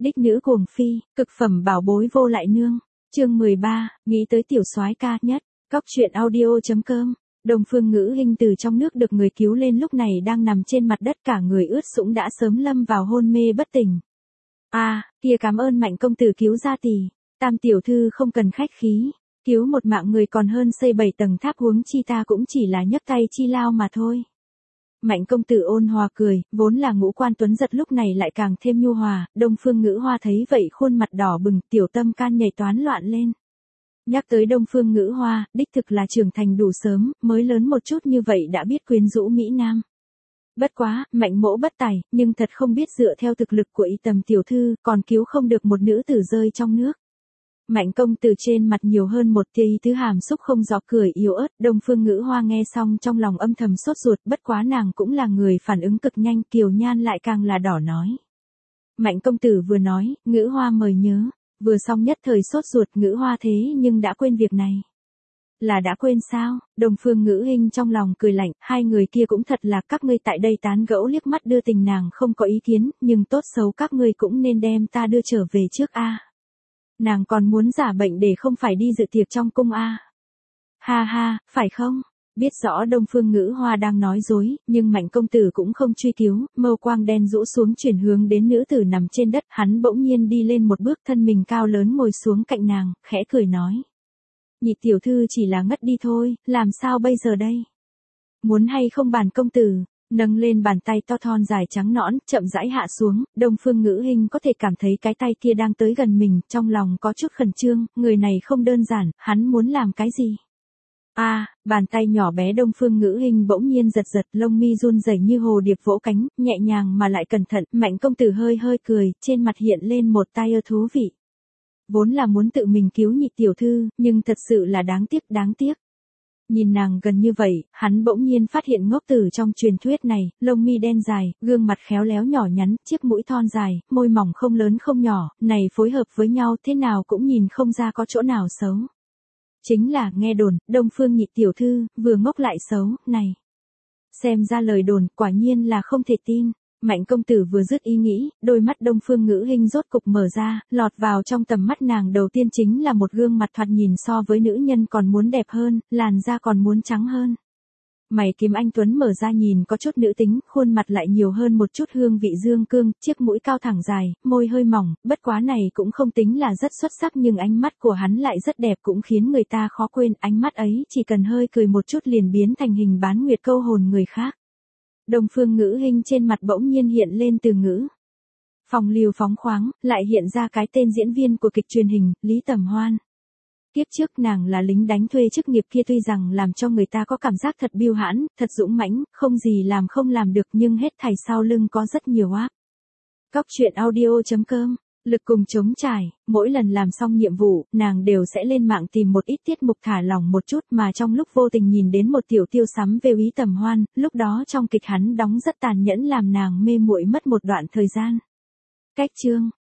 Đích nữ cuồng phi, cực phẩm bảo bối vô lại nương. Chương 13, nghĩ tới tiểu soái ca nhất. Cóc truyện audio.com. Đông Phương Ngữ Hinh từ trong nước được người cứu lên, lúc này đang nằm trên mặt đất cả người ướt sũng, đã sớm lâm vào hôn mê bất tỉnh. Kia cảm ơn Mạnh công tử cứu ra tỷ. Tam tiểu thư không cần khách khí. Cứu một mạng người còn hơn xây 7 tầng tháp, huống chi ta cũng chỉ là nhấc tay chi lao mà thôi. Mạnh công tử ôn hòa cười, vốn là ngũ quan tuấn giật lúc này lại càng thêm nhu hòa. Đông Phương Ngữ Hoa thấy vậy khuôn mặt đỏ bừng, tiểu tâm can nhảy toán loạn lên. Nhắc tới Đông Phương Ngữ Hoa, đích thực là trưởng thành đủ sớm, mới lớn một chút như vậy đã biết quyến rũ mỹ nam. Bất quá, Mạnh mỗ bất tài, nhưng thật không biết dựa theo thực lực của Y Tầm tiểu thư, còn cứu không được một nữ tử rơi trong nước. Mạnh công tử trên mặt nhiều hơn một tia ý tứ hàm xúc không rõ, cười yếu ớt. Đông Phương Ngữ Hoa nghe xong trong lòng âm thầm sốt ruột, bất quá nàng cũng là người phản ứng cực nhanh, kiều nhan lại càng là đỏ nói. Mạnh công tử vừa nói, Ngữ Hoa mời nhớ, vừa xong nhất thời sốt ruột. Ngữ Hoa thế nhưng đã quên việc này. Là đã quên sao? Đông Phương Ngữ Hinh trong lòng cười lạnh, hai người kia cũng thật là, các ngươi tại đây tán gẫu liếc mắt đưa tình, nàng không có ý kiến, nhưng tốt xấu các ngươi cũng nên đem ta đưa trở về trước a. Nàng còn muốn giả bệnh để không phải đi dự tiệc trong cung a. Ha ha, phải không? Biết rõ Đông Phương Ngữ Hoa đang nói dối, nhưng Mạnh công tử cũng không truy cứu, mâu quang đen rũ xuống chuyển hướng đến nữ tử nằm trên đất, hắn bỗng nhiên đi lên một bước, thân mình cao lớn ngồi xuống cạnh nàng, khẽ cười nói. Nhị tiểu thư chỉ là ngất đi thôi, làm sao bây giờ đây? Muốn hay không bản công tử? Nâng lên bàn tay to thon dài trắng nõn, chậm rãi hạ xuống. Đông Phương Ngữ Hinh có thể cảm thấy cái tay kia đang tới gần mình, trong lòng có chút khẩn trương, người này không đơn giản, hắn muốn làm cái gì? Bàn tay nhỏ bé Đông Phương Ngữ Hinh bỗng nhiên giật giật, lông mi run rẩy như hồ điệp vỗ cánh, nhẹ nhàng mà lại cẩn thận. Mạnh công tử hơi hơi cười, trên mặt hiện lên một tia thú vị. Vốn là muốn tự mình cứu nhị tiểu thư, nhưng thật sự là đáng tiếc. Nhìn nàng gần như vậy, hắn bỗng nhiên phát hiện ngốc tử trong truyền thuyết này, lông mi đen dài, gương mặt khéo léo nhỏ nhắn, chiếc mũi thon dài, môi mỏng không lớn không nhỏ, này phối hợp với nhau thế nào cũng nhìn không ra có chỗ nào xấu. Chính là nghe đồn, Đông Phương nhị tiểu thư, vừa ngốc lại xấu, này. Xem ra lời đồn, quả nhiên là không thể tin. Mạnh công tử vừa dứt ý nghĩ, đôi mắt Đông Phương Ngữ Hinh rốt cục mở ra, lọt vào trong tầm mắt nàng đầu tiên chính là một gương mặt thoạt nhìn so với nữ nhân còn muốn đẹp hơn, làn da còn muốn trắng hơn. Mày kiếm anh tuấn mở ra nhìn có chút nữ tính, khuôn mặt lại nhiều hơn một chút hương vị dương cương, chiếc mũi cao thẳng dài, môi hơi mỏng, bất quá này cũng không tính là rất xuất sắc, nhưng ánh mắt của hắn lại rất đẹp, cũng khiến người ta khó quên. Ánh mắt ấy chỉ cần hơi cười một chút liền biến thành hình bán nguyệt, câu hồn người khác. Đông Phương Ngữ Hinh trên mặt bỗng nhiên hiện lên từ ngữ phong lưu phóng khoáng, lại hiện ra cái tên diễn viên của kịch truyền hình, Lý Tầm Hoan. Kiếp trước nàng là lính đánh thuê chức nghiệp kia, tuy rằng làm cho người ta có cảm giác thật biêu hãn, thật dũng mãnh, không gì làm không làm được, nhưng hết thảy sau lưng có rất nhiều áp. Cóc truyện audio.com. Lực cùng chống trải, mỗi lần làm xong nhiệm vụ, nàng đều sẽ lên mạng tìm một ít tiết mục thả lỏng một chút, mà trong lúc vô tình nhìn đến một tiểu tiêu sắm về Lý Tầm Hoan, lúc đó trong kịch hắn đóng rất tàn nhẫn làm nàng mê muội mất một đoạn thời gian. Cách chương